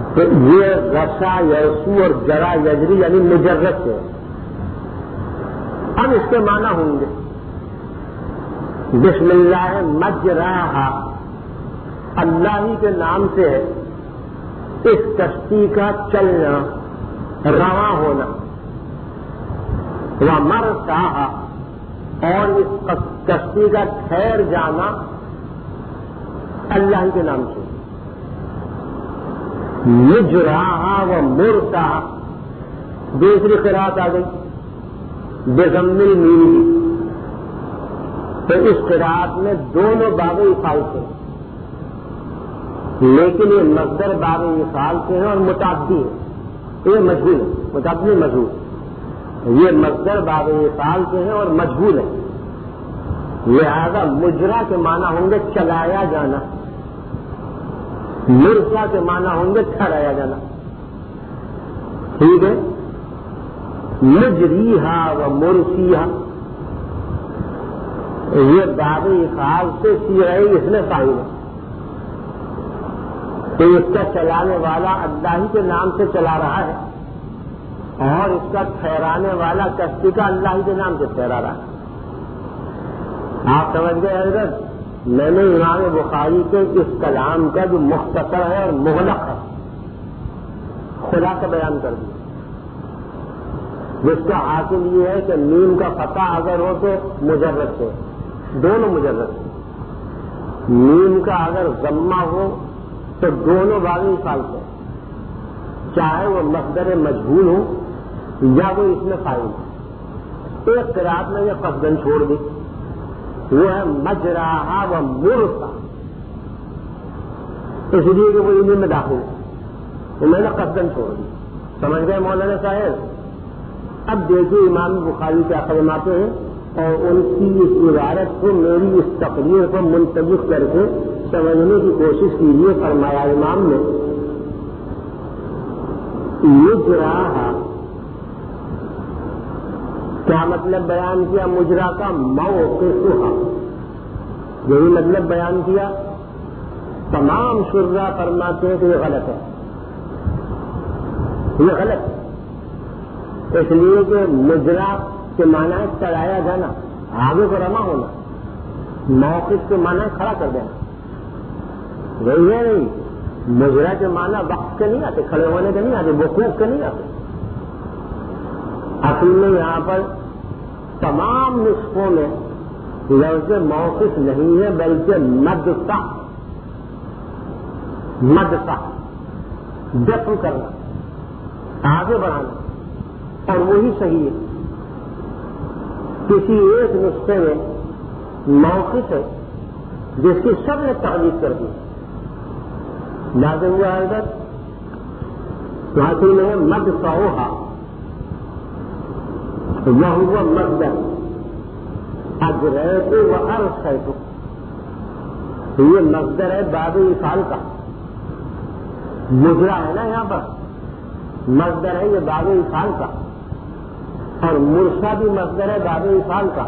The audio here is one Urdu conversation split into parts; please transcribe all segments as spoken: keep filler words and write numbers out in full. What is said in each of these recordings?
تو یہ رسا یرسو اور جرا یجری یعنی مجرد سے. اب اس کے معنی ہوں گے بسم اللہ مجراہا، اللہ ہی کے نام سے ہے اس کشتی کا چلنا، رواں ہونا. ومرساہا، اور اس کشتی کا ٹھہر جانا اللہ ہی کے نام سے. مجراہا و مرساہا، دوسری قرات آ گئی بضم المیم کی. تو اس قرات میں دونوں باب افعال سے، لیکن یہ مصدر باب افعال سے ہے اور متعدی ہے، یہ مجہول ہے، متعدی مجہول. یہ مصدر باب افعال سے ہے اور مجہول ہے، لہذا مجرا کے معنی ہوں گے چلایا جانا، مرسا کے معنی ہوں گے ٹھہرایا جانا. ٹھیک ہے. مجریہا و مرسیہا، یہ باب افعال سے سیغہ اس میں فاعل ہے. تو اس کا چلانے والا اللہ ہی کے نام سے چلا رہا ہے اور اس کا ٹھہرانے والا کشتی کا اللہ ہی کے نام سے ٹھہرا رہا ہے. آپ سمجھ گئے حضرت، میں نے امام بخاری کے اس کلام کا جو مختصر ہے اور مغلق ہے خلاصہ بیان کر دیا، جس کا حاصل یہ ہے کہ میم کا فتح اگر ہو تو مجرد سے، دونوں مجرد سے. میم کا اگر ضمہ ہو تو دونوں باغی فعال سے، چاہے وہ مصدر مجہول ہو یا وہ اس میں فاعل ہو. ایک قرات میں یہ قصدن چھوڑ دی، وہ ہے مجراہا و مرسا، اس لیے کہ وہ انہیں میں داخل ہے، تو میں نے قصدن چھوڑ دی. سمجھ گئے مولانا صاحب؟ اب دیکھیے امام بخاری کیا فرماتے ہیں اور ان کی اس عبارت کو میری اس تقریر کو منتبک کر کے سمجھنے کی کوشش کیجیے. فرمایا امام نے مجراہا کیا مطلب بیان کیا؟ مجرا کا موقفہا، یہی مطلب بیان کیا. تمام شرح فرماتے ہیں کہ یہ غلط ہے، یہ غلط ہے، اس لیے کہ مجرا کے معنی ہے چلایا جانا، آگے کو رواں ہونا. موقف کے معنی ہے کھڑا کر دینا، وہی ہے نہیں. مجرا کے معنی وقت کے نہیں آتے، کھڑے ہونے کے نہیں آتے، وقوف کے نہیں آتے. اصل میں یہاں پر تمام نسخوں میں لفظ موقف نہیں ہے بلکہ مدفع، مدفع دفع کرنا، آگے بڑھانا، اور وہی صحیح ہے. کسی ایک نسخے میں موقف ہے جس کی سب نے تعریف کر دی، لازم ہوا حضرت حاصل میں ہے مدفعہا، وہ ہوا مصدر اجریت و ارسیت، یہ مصدر ہے باب افعال کا. مجرا ہے نا یہاں پر، مصدر ہے یہ باب افعال کا، اور مرسا بھی مصدر ہے باب افعال کا.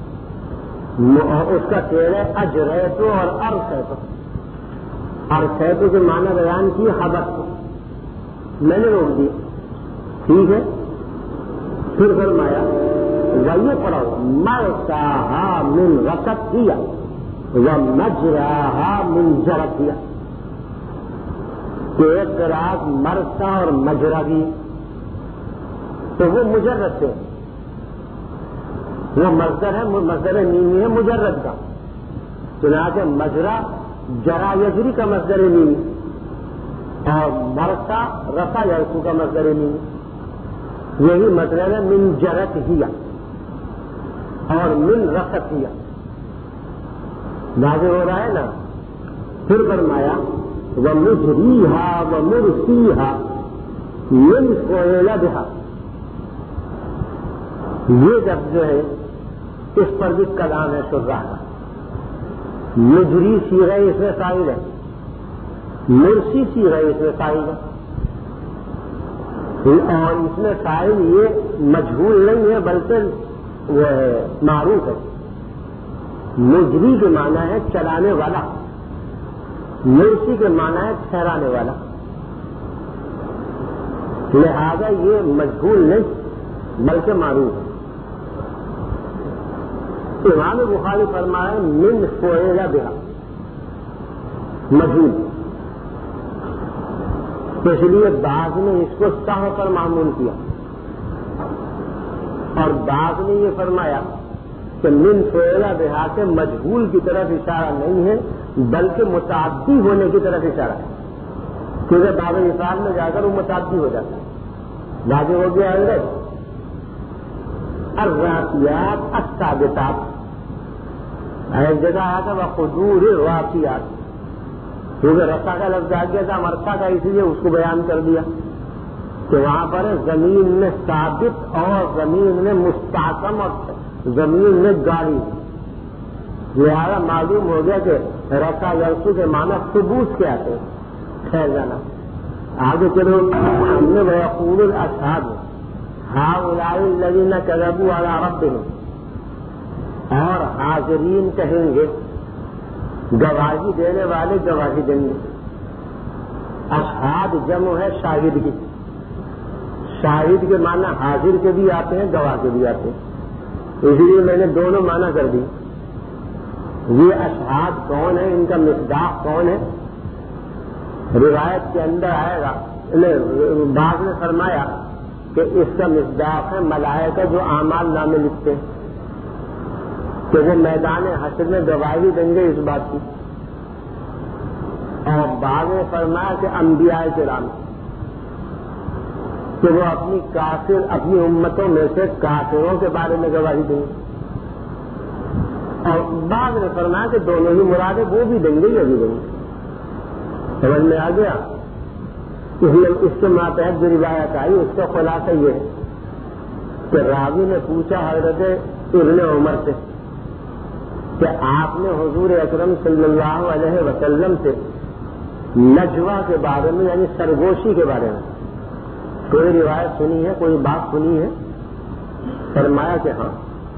اس کا فعل ہے اجریت اور ارسیت. ارسیت کے معنی بیان کی حبس کو، میں نے روک دیا. ٹھیک ہے. پھر فرمایا وہی پڑھو مرساہا من رسیہ و مجراہا من جرتیہ، کہ ایک قرات مرسا اور مجرا بھی تو وہ مجرد سے، وہ مصدر ہے، مصدر نیمی ہے مجرد کا. چنانچہ مجرا جرا یجری کا مصدر نیمی اور مرسا رسا یرسو کا مصدر نیمی. یہی مطلب ہے من جرت ہیا اور من رست ہیا، واضح ہو رہا ہے نا. پھر فرمایا ومجریہا ومرسیہا من فعل بہا، یہ جب جو ہے اس پر بھی کلام ہے شرح کا. مجری صیغہ اس میں فاعل ہے، مرسی صیغہ اس میں فاعل ہے، اور اس میں فاعل یہ مجہول نہیں ہے بلکہ وہ معروف ہے. مجری کے معنی ہے چلانے والا، مرسی کے معنی ہے ٹھہرانے والا. لہذا یہ مجہول نہیں بلکہ معروف ہے. امام بخاری فرمائے من فعل بہا مجہول، تو اس لیے بعض نے اس کو صح پر معمول کیا اور بعض نے یہ فرمایا کہ من فعل بہا کے مجہول کی طرف اشارہ نہیں ہے بلکہ متعدی ہونے کی طرف اشارہ ہے، کیونکہ باب مثال میں جا کر وہ متعدی ہو جاتا ہے. واضح ہو گیا حضرت. الراسیات الثابتات، ایک جگہ آیا تھا وقدور الراسیات، کیونکہ رسا کا لفظ آ گیا تھا مرسا کا، اسی لیے اس کو بیان کر دیا کہ وہاں پر زمین میں ثابت اور زمین میں مستحکم اور زمین میں گاڑی، لہذا معلوم ہو گیا کہ رسا یرسو کے معنی ثبوت کے آتے ٹھہر جانا. آگے چلو ہم نے ویقول الاشہاد ہؤلاء الذین کذبوا علی ربہم، اور حاضرین کہیں گے، گواہی دینے والے گواہی دیں گے. اشہاد جمع ہے شاہد کی، شاہد کے معنی حاضر کے بھی آتے ہیں گواہ کے بھی آتے ہیں، اس لیے میں نے دونوں معنی کر دی. یہ اشہاد کون ہے، ان کا مصداق کون ہے؟ روایت کے اندر آئے گا، بعض نے فرمایا کہ اس کا مصداق ہے ملائکہ جو اعمال نامے لکھتے ہیں کہ وہ میدان حشر میں گواہی دیں گے اس بات کی. اور بعض نے فرمایا کہ انبیاء کرام کہ وہ اپنی کافر اپنی امتوں میں سے کافروں کے بارے میں گواہی دیں گے. اور بعض نے فرمایا کہ دونوں ہی مراد وہ بھی دیں گے یہ بھی دیں گے. سمجھ میں آ گیا؟ اس کے ماتحت جو روایت آئی اس کا خلاصہ یہ ہے کہ راوی نے پوچھا حضرت ابن عمر سے کہ آپ نے حضور اکرم صلی اللہ علیہ وسلم سے نجوہ کے بارے میں یعنی سرگوشی کے بارے میں کوئی روایت سنی ہے، کوئی بات سنی ہے؟ فرمایا کہ ہاں،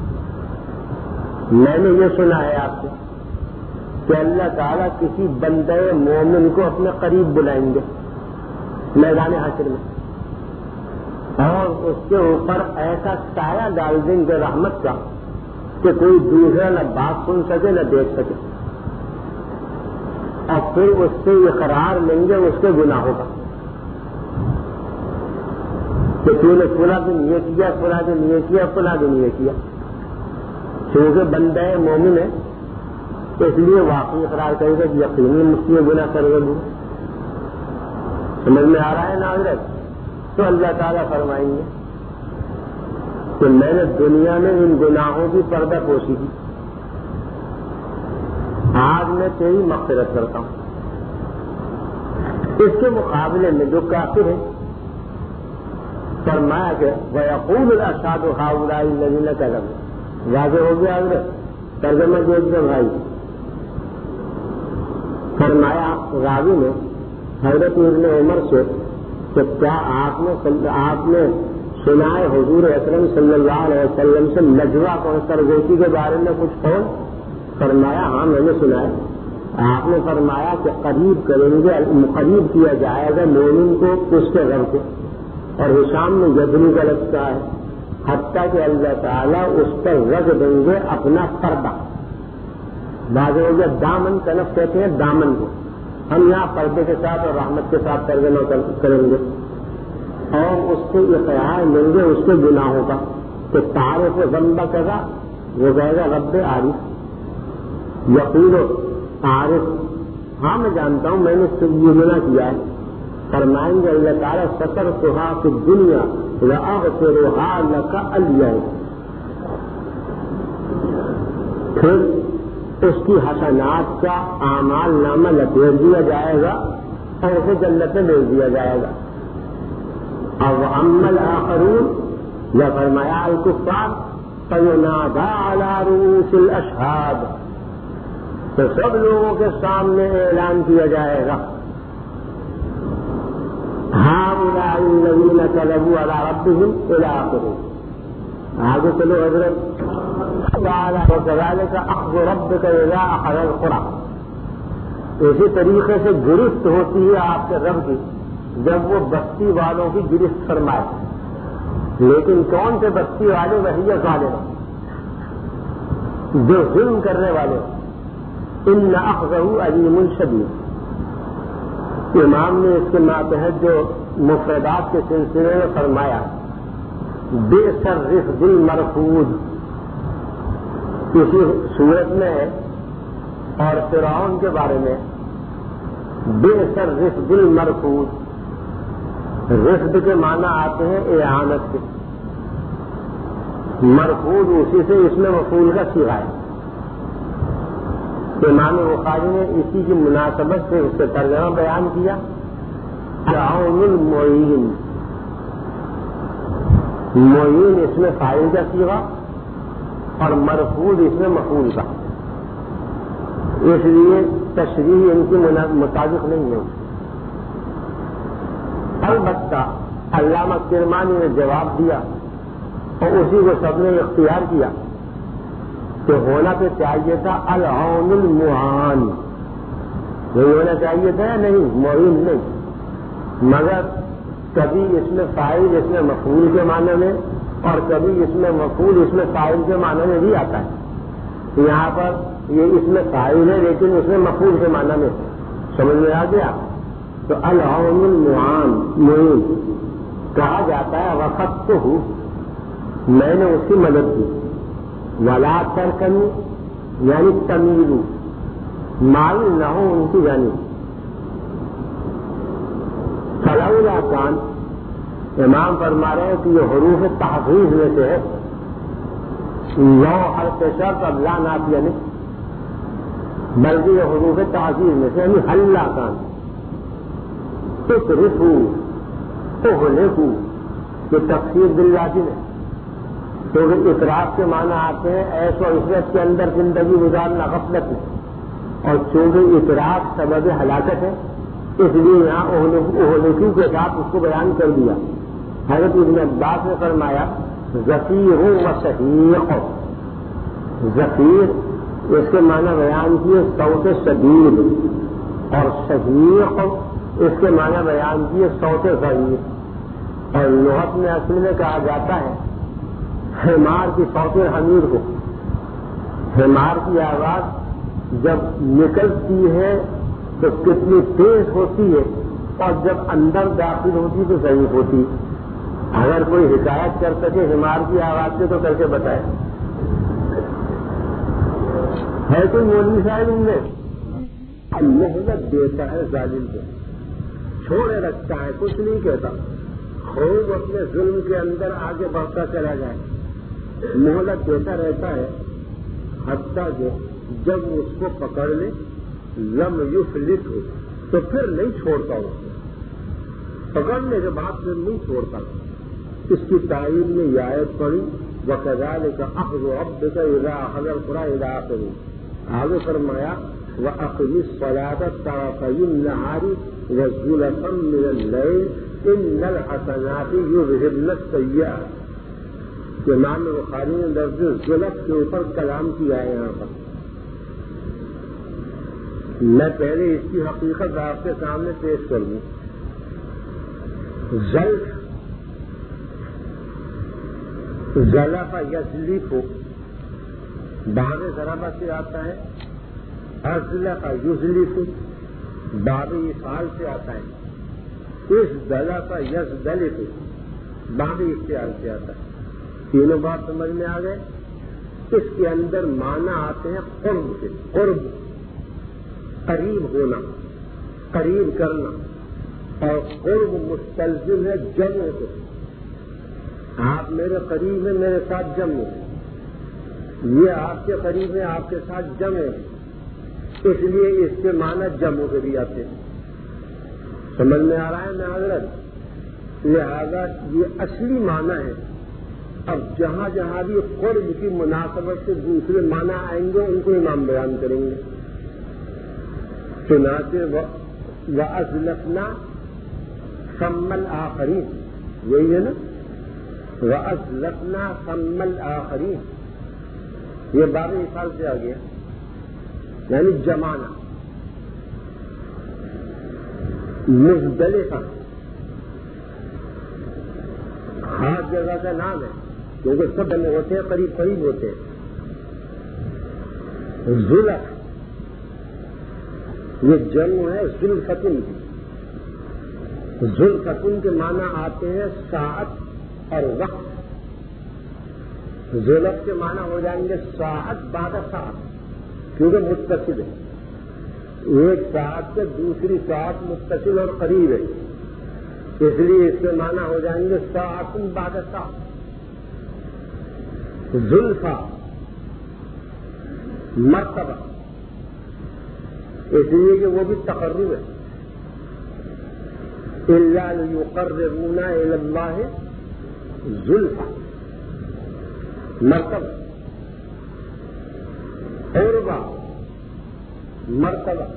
میں نے یہ سنا ہے آپ سے کہ اللہ تعالیٰ کسی بندے مومن کو اپنے قریب بلائیں گے میدان حشر میں، اور اس کے اوپر ایسا سایہ ڈال دیں گے رحمت کا کہ کوئی دوسرا نہ بات سن سکے نہ دیکھ سکے، اور پھر اس سے اقرار لیں گے اس کے گناہوں کا کہ تو نے فلاں دن یہ کیا، فلاں دن یہ کیا، فلاں دن یہ کیا. کیونکہ بندہ مومن ہے اس لیے واقعی اقرار کرے گا کہ یقینی مجھ سے گناہ کر گئے. سمجھ میں آ رہا ہے نا حضرت؟ تو اللہ تعالیٰ فرمائیں گے کہ میں نے دنیا میں ان گناہوں کی پردہ پوشی کی، آج میں تیری مغفرت کرتا ہوں. اس کے مقابلے میں جو کافر ہے فرمایا کہ وَيَقُولُ الْأَشْهَادُ هَؤُلَاءِ الَّذِينَ كَذَبُوا. واضح ہو گیا حضرت؟ ترجمہ دیکھ دو بھائی. فرمایا راوی نے حضرت ابن عمر سے کہ کیا آپ نے آپ نے سنا ہے حضور اکرم صلی اللہ علیہ وسلم سے نجوہ کو سرگوشی کے بارے میں کچھ قول؟ فرمایا ہاں میں نے سنا ہے. آپ نے فرمایا کہ قریب کریں گے، قریب کیا جائے گا مومن کو اس کے رب سے، اور حشام میں یدنی کا لگتا ہے حتیٰ کہ اللہ تعالیٰ اس پر رکھ دیں گے اپنا پردہ. واضح ہو گیا؟ دامن طرف کہتے ہیں دامن کو، ہم یہاں پردے کے ساتھ اور رحمت کے ساتھ ترجمہ کریں گے، اور اس سے اقرار لیں گے اس کے گناہوں کا کہ تعارف ذنب کرا، وہ کہے گا رب عارف یقین عارف، ہاں میں جانتا ہوں میں نے یہ گناہ کیا ہے. فرمائیں گے اللہ تعالیٰ ستر سہا کی دنیا وَأَغْفِرُهَا لَكَ الْيَوْمَ. پھر اس کی حسنات کا اعمال نامہ لپیٹ دیا جائے گا اور اسے جنت میں بھیج دیا جائے گا. اور وَأَمَّا الْآخَرُونَ، یا فرمایا الکفار فَيُنَادَىٰ عَلَىٰ رُءُوسِ الْأَشْهَادِ، تو سب لوگوں کے سامنے اعلان کیا جائے گا هؤلاء الذين كذبوا على ربهم الى اخره. آگے چلو حضرت تعالی وكذلك اخذ ربك اذا اخذ القرى. اسی طریقے سے گرفت ہوتی ہے آپ کے رب کی جب وہ بستی والوں کی گرفت فرمائے. لیکن کون سے بستی والے؟ وہی ظالم جو ظلم کرنے والے. ان اخذہ علیم شدید. امام نے اس کے ماتحت جو مفردات کے سلسلے میں فرمایا بئس الرفد المرفود، کسی صورت میں اور فرعون کے بارے میں بئس الرفد المرفود. رفد کے معنی آتے ہیں اعانت کے، مرفود اسی سے اس میں مفعول کا صیغہ ہے. امام بخاری نے اسی کی مناسبت سے اس کا ترجمہ بیان کیا فرعون المعین. معین اس میں فاعل کا صیغہ اور مرفوع اس میں مفعول کا، اس لیے تشریح ان کی مطابق نہیں ہے. البتہ علامہ کرمانی نے جواب دیا اور اسی کو سب نے اختیار کیا کہ ہونا تو چاہیے تھا العون المعان. یہی ہونا چاہیے تھا یا نہیں؟ معین نہیں. مگر کبھی اس میں فاعل اس میں مفعول کے معنی میں اور کبھی اس میں مفعول اس میں فاعل کے معنی میں بھی آتا ہے. یہاں پر یہ اس میں فاعل ہے لیکن اس میں مفعول کے معنی میں سمجھ میں آ گیا. تو العون المعان معین کہا جاتا ہے وقت تو ہوں میں نے اس کی مدد کی. ولا ترکنو یعنی تمیلو، مائل نہ ہو ان کی جانب. فلولا کان امام فرما رہے ہیں کہ یہ حروف تحفیظ میں سے ہے. لو حرف شرط اب لا نافیہ نہیں بلکہ یہ حروف تحفیظ میں سے یعنی حلا کان تطرفو تغلقو. یہ تفسیر باللازم ہے کیونکہ اطراف کے معنی آتے ہیں ایش و عشرت کے اندر زندگی گزارنا غفلت میں، اور چونکہ اطراف سبب ہلاکت ہے اس لیے یہاں اہلکو کے ساتھ اس کو بیان کر دیا. حضرت ابن عباس نے فرمایا ظفیر و شہیق. ظفیر اس کے معنی بیان کیے صوت شدید اور شہیق اس کے معنی بیان کیے صوت غلیظ. اور لغت میں اصل میں کہا جاتا ہے حمار کی صوت حمیر کو. حمار کی آواز جب نکلتی ہے تو کتنی تیز ہوتی ہے اور جب اندر داخل ہوتی تو ضعیف ہوتی. اگر کوئی حکایت کر سکے حمار کی آواز سے تو کر کے بتائے. ہے کوئی مولوی صاحب ان میں محنت دیتا ہے ظالم کو، چھوڑے رکھتا ہے، کچھ نہیں کہتا، خوب اپنے ظلم کے اندر آگے بڑھتا چلا جائے، مہلت دیتا رہتا ہے حتیٰ کہ جب اس کو پکڑ لے لم یفلت ہو تو پھر نہیں چھوڑتا. اس کو پکڑنے کے بعد پھر نہیں چھوڑتا. اس کی تعین میں یہ آیت پڑی وَكَذَلِكَ أَخْذُ رَبِّكَ إِذَا أَخَذَ الْقُرَىٰ إِلَىٰ آخِرِهِ. آگے فرمایا وَأَقِمِ الصَّلَاةَ طَرَفَيِ النَّهَارِ وَزُلَفًا مِّنَ اللَّيْلِ إِنَّ الْحَسَنَاتِ يُذْهِبْنَ السَّيِّئَاتِ. امام بخاری نے لفظ زلف کے اوپر کلام کیا ہے. یہاں پر میں پہلے اس کی حقیقت آپ کے سامنے پیش کر دوں. زلف زلف یزلف باب ضربہ سے آتا ہے، ازلف یزلف باب افعال سے آتا ہے، اس زلف یزدلف باب اختیار سے آتا ہے. تینوں بات سمجھ میں آ گئے. اس کے اندر معنی آتے ہیں قرب کے، قرب قریب ہونا، قریب کرنا، اور قرب مستلزم ہے جمع کو. آپ میرے قریب ہیں، میرے ساتھ جمع ہے، یہ آپ کے قریب ہے، آپ کے ساتھ جمع ہے، اس لیے اس کے معنی جمع سے بھی آتے ہیں. سمجھ میں آ رہا ہے میں حضرت؟ لہذا یہ اصلی معنی ہے. اب جہاں جہاں بھی قرب کی مناسبت سے دوسرے معنی آئیں گے ان کو امام بیان کریں گے. چنانچہ وَأَزْلَفْنَا ثَمَّ الْآخَرِينَ، یہی ہے نا، وَأَزْلَفْنَا ثَمَّ الْآخَرِينَ. یہ باب مثال سے آ گیا یعنی جمانا. مزدلفہ جگہ کا نام ہے کیونکہ سب بنے ہوتے ہیں، قریب قریب ہوتے ہیں. زلف یہ جمع ہے ذوالفطن کی. ذوالفطن کے معنی آتے ہیں ساعت اور وقت. زلف کے معنی ہو جائیں گے ساعت بعد ساعت کیونکہ متصل ہے. ایک ساعت سے دوسری ساعت متصل اور قریب ہے، اس لیے اس کے معنی ہو جائیں گے ساعت بعد ساعت. زلفا مرتبہ، اس لیے کہ وہ بھی تقرب ہے. الا لیقربونا الی اللہ زلفا مرتبہ. قربا مرتبہ.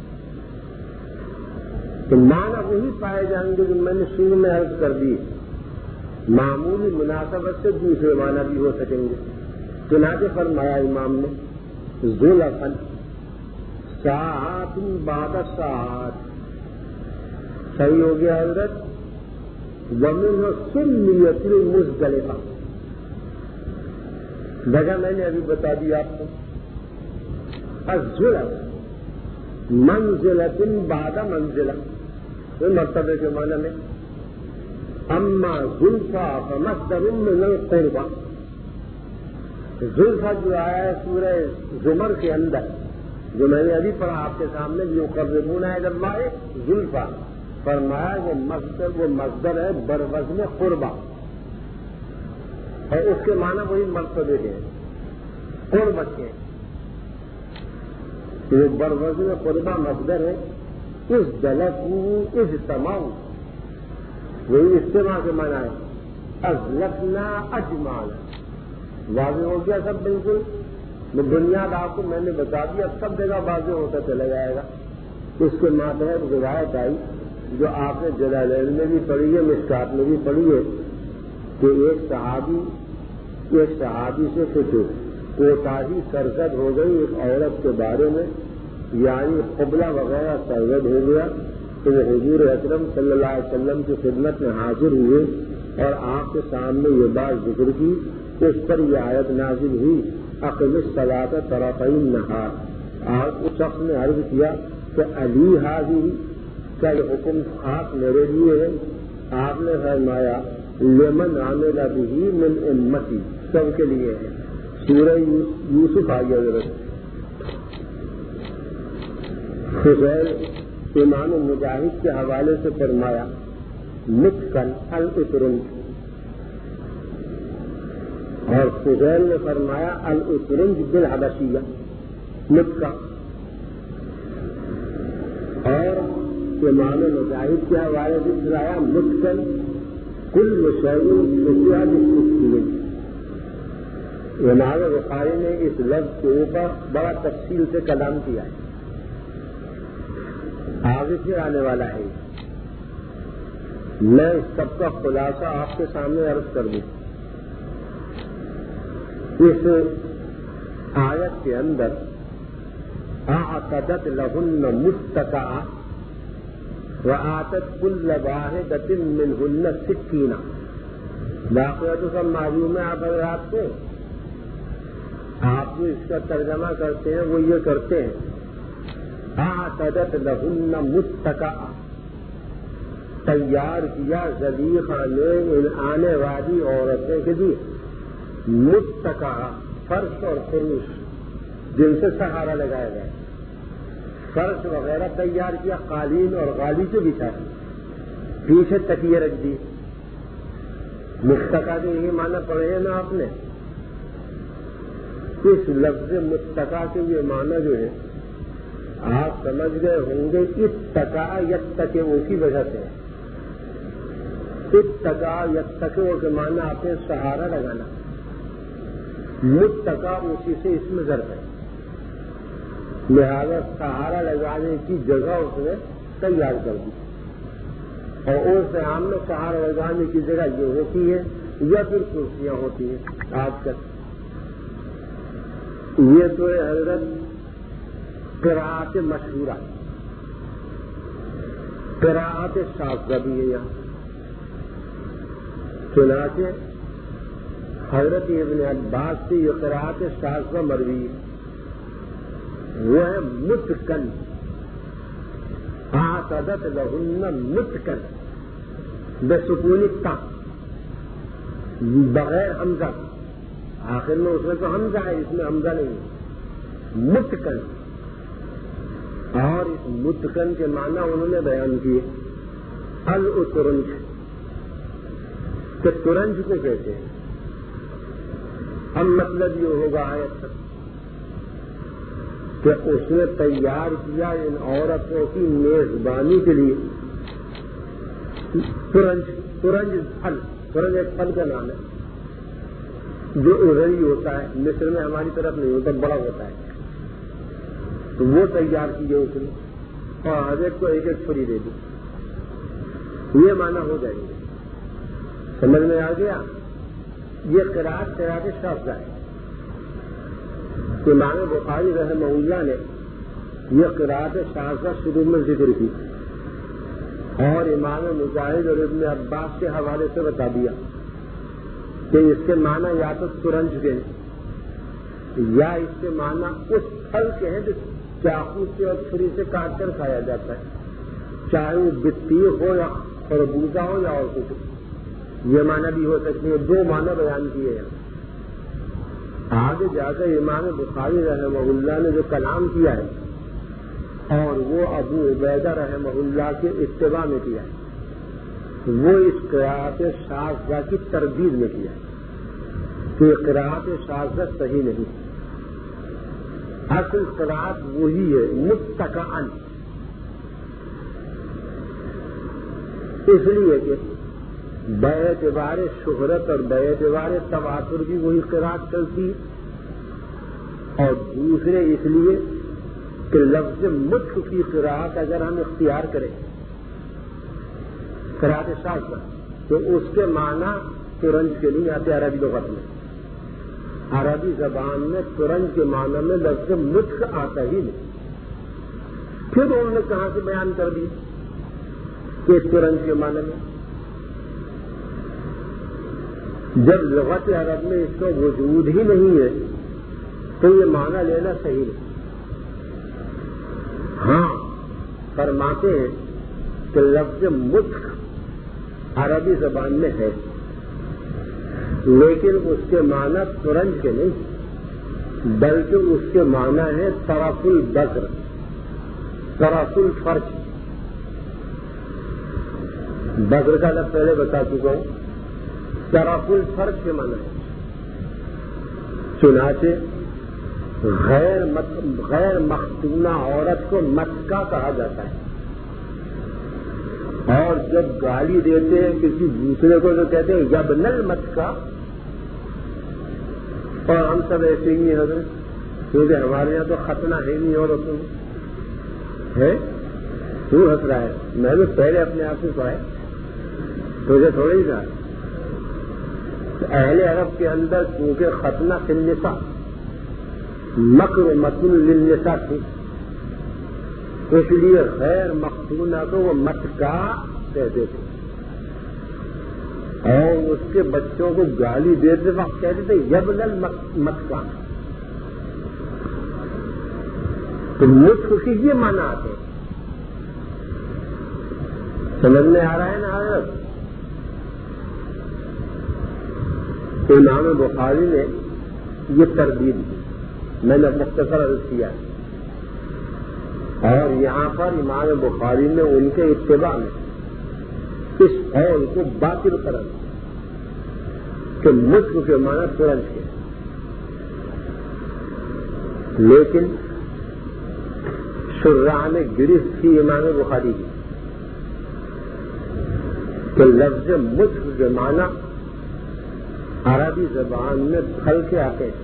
تو معنی وہی پائے جائیں گے جو میں نے شروع میں عرض کر دی. معمولی مناسبت سے دوسرے معنی بھی ہو سکیں گے. چنانچہ فرمایا امام نے ذوالفطن ساعت بعد ساعت. صحیح ہو گیا حضرت. ومنہ سمیت المزدلفہ، جگہ میں نے ابھی بتا دی آپ کو. الزلف منزلۃ بعد منزلہ، یہ مرتبے کے معنی میں. اما زلفا فمصدر من القربہ. زلفا جو آیا ہے سورہ زمر کے اندر، جو میں نے ابھی پڑھا آپ کے سامنے، یقربون الی اللہ زلفا، فرمایا وہ مصدر وہ مصدر ہے بروزن قربہ، اور اس کے معنی وہی مرتبے کے قربت کے. وہ بروزن قربہ مصدر ہے. اس دلت اس تمام وہی اجتماع کے معنی ہے. ازلفنا اجمعنا. واضح ہو گیا سب بالکل. بنیاد آپ کو میں نے بتا دیا، سب جگہ واضح ہوتا چلا جائے گا. اس کے ماتحت روایت آئی جو آپ نے جلالین میں بھی پڑھی ہے، مشکات میں بھی پڑھی ہے، کہ ایک صحابی ایک صحابی سے کچھ کوتاہی سرزد ہو گئی ایک عورت کے بارے میں، یعنی قبلہ وغیرہ سرزد ہو گیا. تو وہ حضور اکرم صلی اللہ علیہ وسلم کی خدمت میں حاضر ہوئے اور آپ کے سامنے یہ بات ذکر کی. اس پر یہ آیت نازل ہوئی اقم الصلاۃ طرفی النہار. آپ اس شخص نے عرض کیا کہ علی حاضر، کیا یہ حکم خاص میرے لیے ہے؟ آپ نے فرمایا لمن عمل به من امتی، سب کے لیے ہے. سورہ یوسف آئی حضرت. فضیل امام مجاہد کے حوالے سے فرمایا متقن الاترنج، اور فضیل نے فرمایا الاترنج بالحبشیہ متقن. اور امام مجاہد کے حوالے سے فرمایا متقن کل شیء بسیاد التفصیل. امام بخاری نے اس لفظ کے اوپر بڑا تفصیل سے کلام کیا ہے، آگے سے آنے والا ہے. میں اس سب کا خلاصہ آپ کے سامنے عرض کر دوں. اس آیت کے اندر اعتدت لہن متکئا وآتت کل واحدۃ منہن سکینہ. واقعہ تو سب معلوم ہے آپ حضرات کو. آپ جو اس کا ترجمہ کرتے ہیں وہ یہ کرتے ہیں اعتدت لہن متکئا، تیار کیا زلیخا نے ان آنے والی عورتیں کے لیے متکئا، فرش اور فروش جن سے سہارا لگایا گیا. فرش وغیرہ تیار کیا، قالین اور غالی سے بچھا، پیچھے تکیے رکھ دی. متکا کے یہی معنی پڑھے ہیں نا آپ نے. اس لفظ متکا کے یہ معنی جو ہے آپ سمجھ گئے ہوں گے. اتکا یتکے کی وجہ سے اتکا یتکے کے معنی آپ نے سہارا لگانا. متکا اسی سے اس میں ضرب ہے، لہذا سہارا لگانے کی جگہ اس نے تیار کر دی. اور اس عام میں سہارا لگانے کی جگہ یہ ہوتی ہے یا پھر کرسیاں ہوتی ہیں آج کل. یہ تو ہے حضرت قراءت مشہورہ، قراءت شاذہ بھی ہے یہاں. چنانچہ حضرت ابن عباس سے یہ قرأت شاذہ مروی وہ ہے متقن، اعتدت لہن متقن بسکون التا، بغیر حمزہ، آخر میں اس میں تو حمزہ ہے، اس میں حمزہ نہیں، متقن۔ اور اس متقن کے معنی انہوں نے بیان کیے، الترنج، کہ ترنج کو کہتے ہیں۔ اب مطلب یہ ہوگا آیت تک کہ اس نے تیار کیا ان عورتوں کی میزبانی کے لیے ترنج، ترنج پھل، ترنج ایک پھل کا نام ہے جو ادھر ہی ہوتا ہے، مصر میں ہماری طرف نہیں ہوتا، بڑا ہوتا ہے، تو وہ تیار کی ہے اس نے اور ہر ایک کو ایک ایک چھری دے دی، یہ معنی ہو جائے گی۔ سمجھ میں آ گیا؟ یہ قرأت قرأت شاذہ ہے۔ امام بخاری رحمہ اللہ نے یہ قرأت شاذہ شروع میں ذکر کی اور امام مجاہد اور ابن عباس کے حوالے سے بتا دیا کہ اس کے معنی یا تو ترنج کے ہیں یا اس کے معنی اس پھل کے ہیں جو چاقو سے اور چھری سے کاٹ کر کھایا جاتا ہے، چاہے وہ بطیخ ہو یا خربوزہ ہو یا اور کچھ، یہ معنی بھی ہو سکتی ہے۔ دو معنی بیان کیے ہیں۔ آگے جا کر امام بخاری رحمہ اللہ نے جو کلام کیا ہے اور وہ ابو عبیدہ رحمہ اللہ کے اتباع میں کیا ہے، وہ اس قرأت شاذہ کی تردید میں کیا ہے کہ قرأت شاذہ صحیح نہیں، اصل قرأت وہی ہے متکئن، اس لیے کہ بے اعتبار شہرت اور بے اعتبار تواتر بھی وہی قرأت چلتی، اور دوسرے اس لیے کہ لفظ متک کی قرأت اگر ہم اختیار کریں قرأت شاذہ تو اس کے معنی ترنج کے نہیں آتے عربی لغت میں، عربی زبان میں ترنج کے معنی میں لفظ متک آتا ہی نہیں۔ پھر انہوں نے کہاں سے بیان کر دی کہ ترنج کے معنی میں، جب لغت عرب میں اس کا وجود ہی نہیں ہے تو یہ معنی لینا صحیح نہیں۔ ہاں فرماتے ہیں کہ لفظ متک عربی زبان میں ہے لیکن اس کے معنی ترنج کے نہیں بلکہ اس کے معنی ہے طرف البصر، طرف الفرج۔ بصر کا لفظ پہلے بتا چکا ہوں، طرف الفرج کے معنی ہے۔ چنانچہ غیر غیر مختونہ عورت کو متکا کہا جاتا ہے، اور جب گالی دیتے ہیں کسی دوسرے کو تو کہتے ہیں یبن المتکا، اور ہم سب ایسے ہی ہیں حضرت، کیونکہ ہمارے یہاں تو ختنہ ہے نہیں عورتوں ہے، کیوں ہنس رہا ہے؟ میں بھی پہلے اپنے آپ سے پایا تجھے تھوڑا ہی تھا۔ اہل عرب کے اندر کیونکہ ختنہ فی النساء مکر متن للنساء تھی، اس لیے غیر مختونہ کو وہ متکا کہتے تھے، اور اس کے بچوں کو گالی دیتے وقت کہتے تھے یبن المتکا۔ تو متک کی یہ معنی آتے سمجھ میں آ رہا ہے نا حضرت؟ امام بخاری نے یہ تردید دی، میں نے مختصر عرض کیا، اور یہاں پر امام بخاری نے ان کے اتباع میں اس قول کو باطل قرار دیا کہ متک کے معنی ترنج کے، لیکن شراح نے گرفت کی امام بخاری کی کہ لفظ متک کے معنی عربی زبان میں پھل کے آتے ہیں۔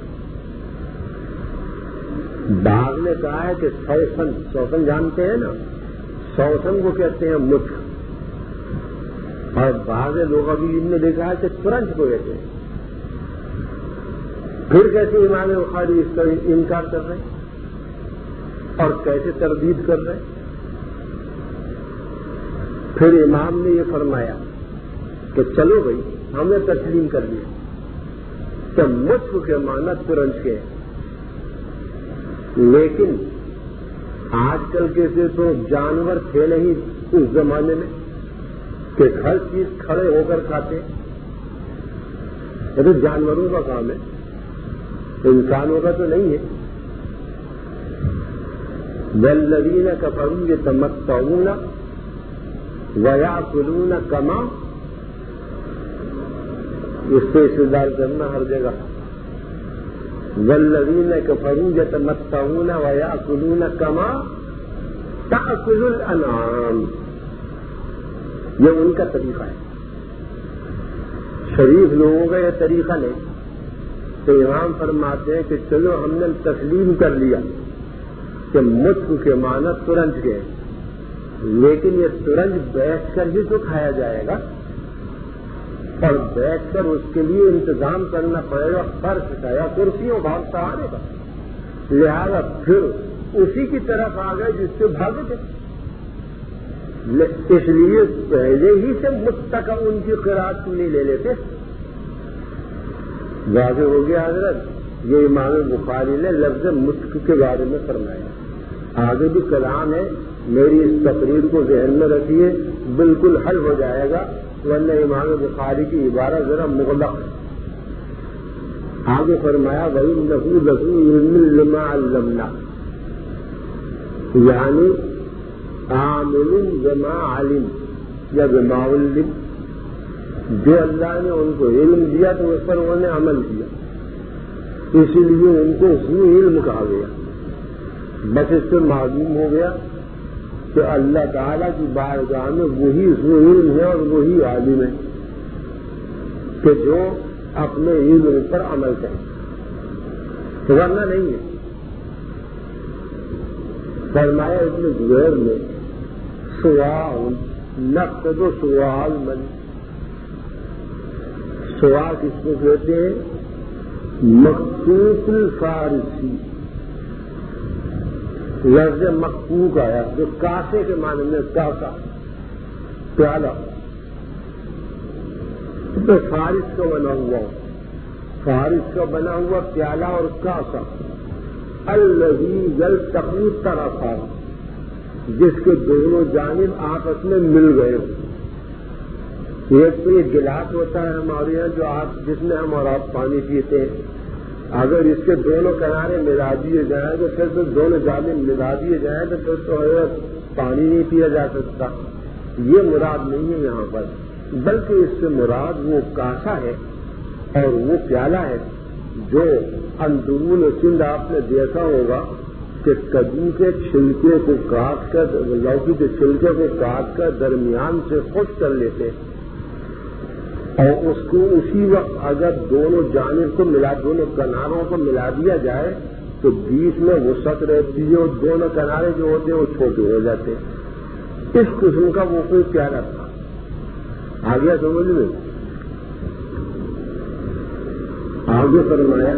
بعض نے کہا ہے کہ سوسن، سوسن جانتے ہیں نا، سوسن کو کہتے ہیں متک، اور بعض لوگ ابھی ان نے دیکھا ہے کہ ترنج کو کہتے ہیں۔ پھر کیسے امام بخاری اس کا انکار کر رہے ہیں اور کیسے تردید کر رہے ہیں؟ پھر امام نے یہ فرمایا کہ چلو بھائی ہمیں تسلیم کر لیا تو مشق کے معنی ترنج کے، لیکن آج کل کے سے تو جانور تھے نہیں اس زمانے میں کہ ہر چیز کھڑے ہو کر کھاتے، یہ تو جانوروں کا کام ہے، انسانوں کا تو نہیں ہے۔ والذین کفروا یتمتعون ویأکلون کما، اس سے استدلال کرنا ہر جگہ، والذین کفروا یتمتعون ویأکلون کما تأکل الانعام، یہ ان کا طریقہ ہے۔ شریف لوگوں کا یہ طریقہ نہیں، تو امام فرماتے ہیں کہ چلو ہم نے تسلیم کر لیا کہ مشق کے معنی ترنج کے، لیکن یہ ترنج بیٹھ کر ہی تو کھایا جائے گا، اور بیٹھ کر اس کے لیے انتظام کرنا پڑے گا فرش کا یا کرسیوں بھاگ سہارے کا، لہذا پھر اسی کی طرف آ گئے جس سے بھاگے تھے، اس لیے پہلے ہی سے متقع ان کی قرات نہیں لے لیتے۔ واضح ہو گیا حضرت، یہ امام بخاری نے لفظ مشق کے بارے میں فرمایا، آگے بھی کلام ہے، میری اس تقریر کو ذہن میں رکھیے، بالکل حل ہو جائے گا، ورنہ امام بخاری کی عبارت ذرا مغلق ہے۔ آگے فرمایا وَإِنَّهُ لَذُو عِلْمٍ لِمَا عَلَّمْنَاهُ، یعنی عامل بما علم یا بما علم، جو اللہ نے ان کو علم دیا تو اس پر انہوں نے عمل کیا، اسی لیے ان کو ذو علم کہا گیا۔ بس اس سے معلوم ہو گیا کہ اللہ تعالیٰ کی بارگاہ میں وہی ذو علم ہے اور وہی عالم ہے کہ جو اپنے علم پر عمل کرے، ورنہ نہیں ہے۔ فرمایا ابن زبیر نے سوال نقد و سوال من، سوال کس کو کہتے ہیں؟ مخصوص الفارسی، لفظ مخصوص آیا جو کاسے کے معنی میں، کاسا پیالہ، تو فارس کا بنا ہوا فارس کا بنا ہوا پیالہ اور کاسا، الذی یلتقی طرفا، جس کے دونوں جانب آپس میں مل گئے۔ ایک تو یہ گلاس ہوتا ہے ہمارے یہاں جو آپ جس میں ہم اور آپ پانی پیتے ہیں، اگر اس کے دونوں کنارے ملا دیے جائیں تو پھر تو دونوں جانب ملا دیے جائیں تو پھر تو پانی نہیں پیا جا سکتا۔ یہ مراد نہیں ہے یہاں پر، بلکہ اس سے مراد وہ کاسا ہے اور وہ پیالہ ہے جو اندرون سندھ آپ نے دیکھا ہوگا کہ کدو کے چھلکے کو کاٹ کر، لوکی کے چھلکے کو کاٹ کر درمیان سے خشک کر لیتے، اور اس کو اسی وقت اگر دونوں جانب کو ملا، دونوں کناروں کو ملا دیا جائے تو بیچ میں وسعت رہتی ہے اور دونوں کنارے جو ہوتے ہیں وہ چھوٹے ہو جاتے ہیں۔ اس قسم کا وہ کوئی پیارا تھا، آگے سمجھ میں آگے فرمایا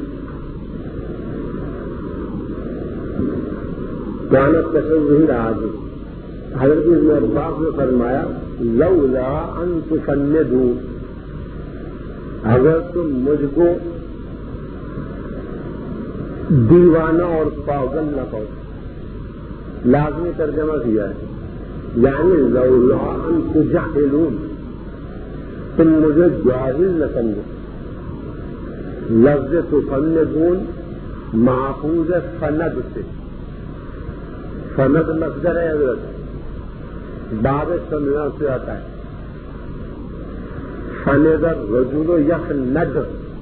کانت تصور آگے حضرت ابن عباس نے فرمایا لولا ان تفندوا، اگر تم مجھ کو دیوانہ اور پاگل نہ پاؤ، لازمی ترجمہ کیا ہے، یعنی لولا ان تجہلون، تم مجھے جاہل نہ سمجھو۔ لفظ تفندون محفوظ ہے فند سے، فند مصدر ہے حضرت، باب سمیا سے آتا ہے، فند الرجل یفند،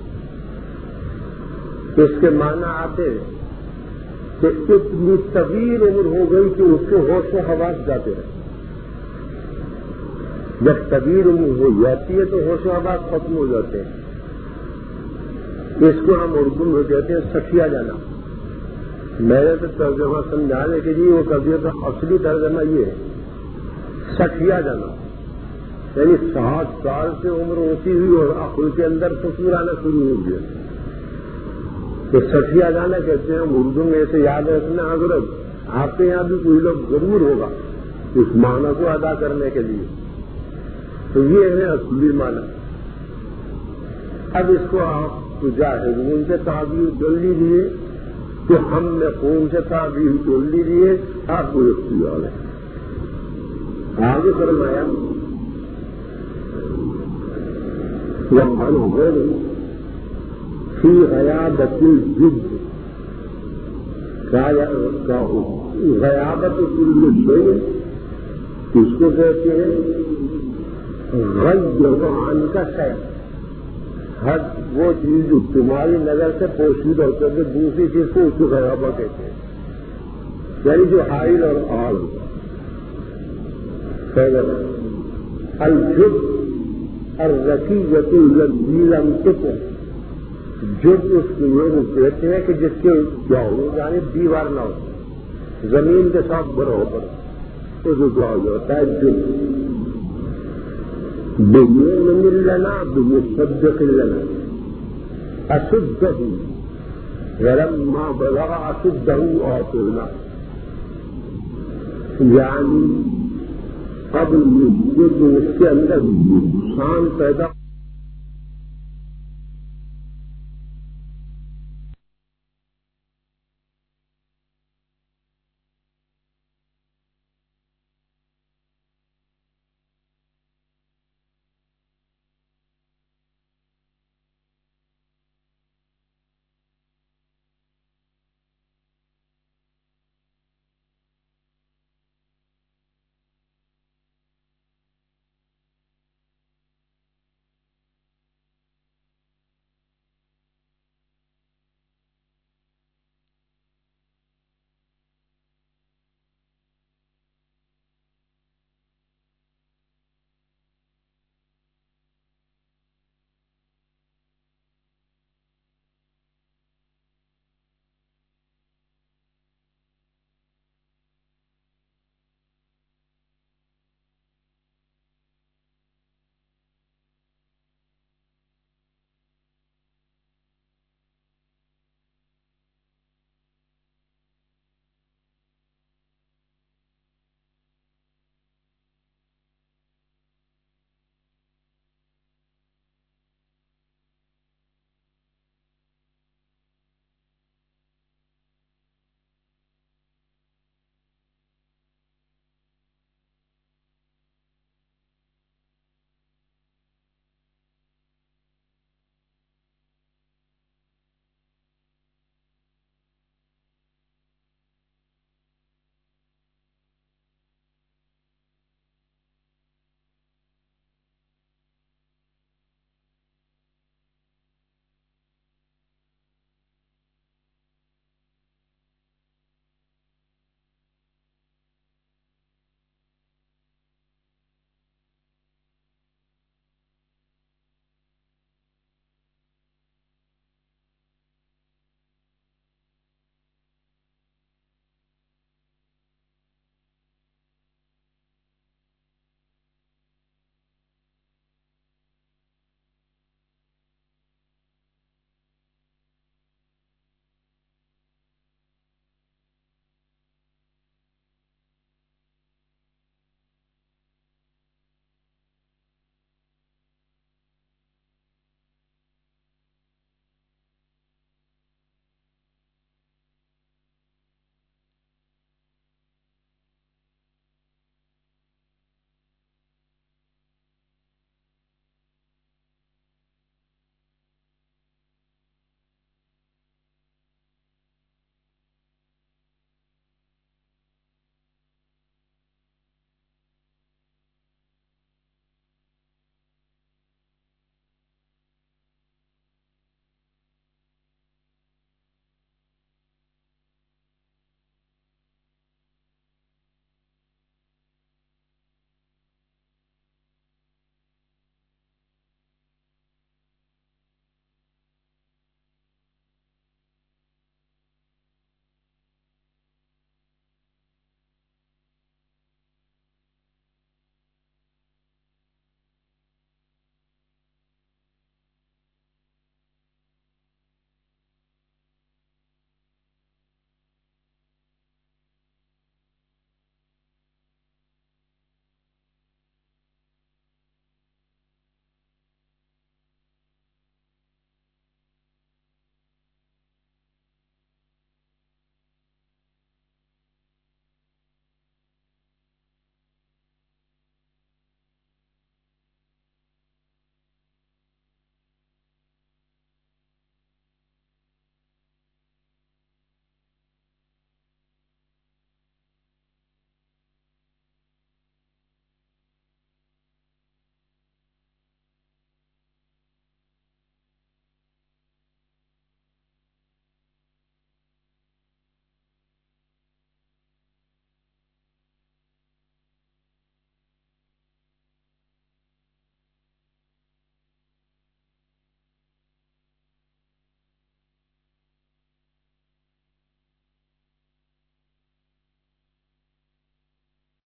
اس کے معنی آتے ہیں کہ اتنی طویل عمر ہو گئی کہ اس کے ہوش و حواس جاتے رہے۔ جب طویل عمر ہو جاتی ہے تو ہوش و حواس ختم ہو جاتے ہیں، اس کو ہم اردو میں کہتے ہیں سٹیا جانا۔ میں نے تو ترجمہ سمجھانے کے لیے وہ کبھی تو اصلی ترجمہ یہ ہے سٹیا جانا، یعنی سات سال سے عمر ہوتی ہوئی اور عقل کے اندر فکر آنا شروع ہو گیا تو سٹیا جانا کہتے ہیں اردو میں۔ اسے یاد رکھنا حضرت، آپ کے یہاں بھی کوئی لوگ ضرور ہوگا اس معنی کو ادا کرنے کے لیے، تو یہ ہے اصلی معنی اب اس کو آپ جاہلین سے تعبیر کر لیجیے تو ہم نے خون سے تعبیر کر لیجیے، آپ کو اختیار ہے۔ آگے فرمایا من ہو فی غیابت الجد، غیابت کل شیء کس کو کہتے ہیں؟ غیب عن کا شیء، ہر وہ چیز جو تمہاری نظر سے پوشیدہ ہو کر کے دوسری چیز کو اس کو غیابہ کہتے ہیں، یعنی جو حائل اور آل الجد الرقیۃ الذی لم تکن، جد اس کو لوگ کہتے ہیں کہ جس کے کیا ہو یعنی دیوار نہ ہو، زمین کے ساتھ برابر اس کو کہا جاتا ہے جد۔ بِمُؤْمِنٍ لَنَا بِمُصَدِّقٍ لَنَا أَشُدَّهُ وَلَمَّا بَلَغَ أَشُدَّهُ آتَيْنَاهُ، یعنی اب اس کے اندر شان پیدا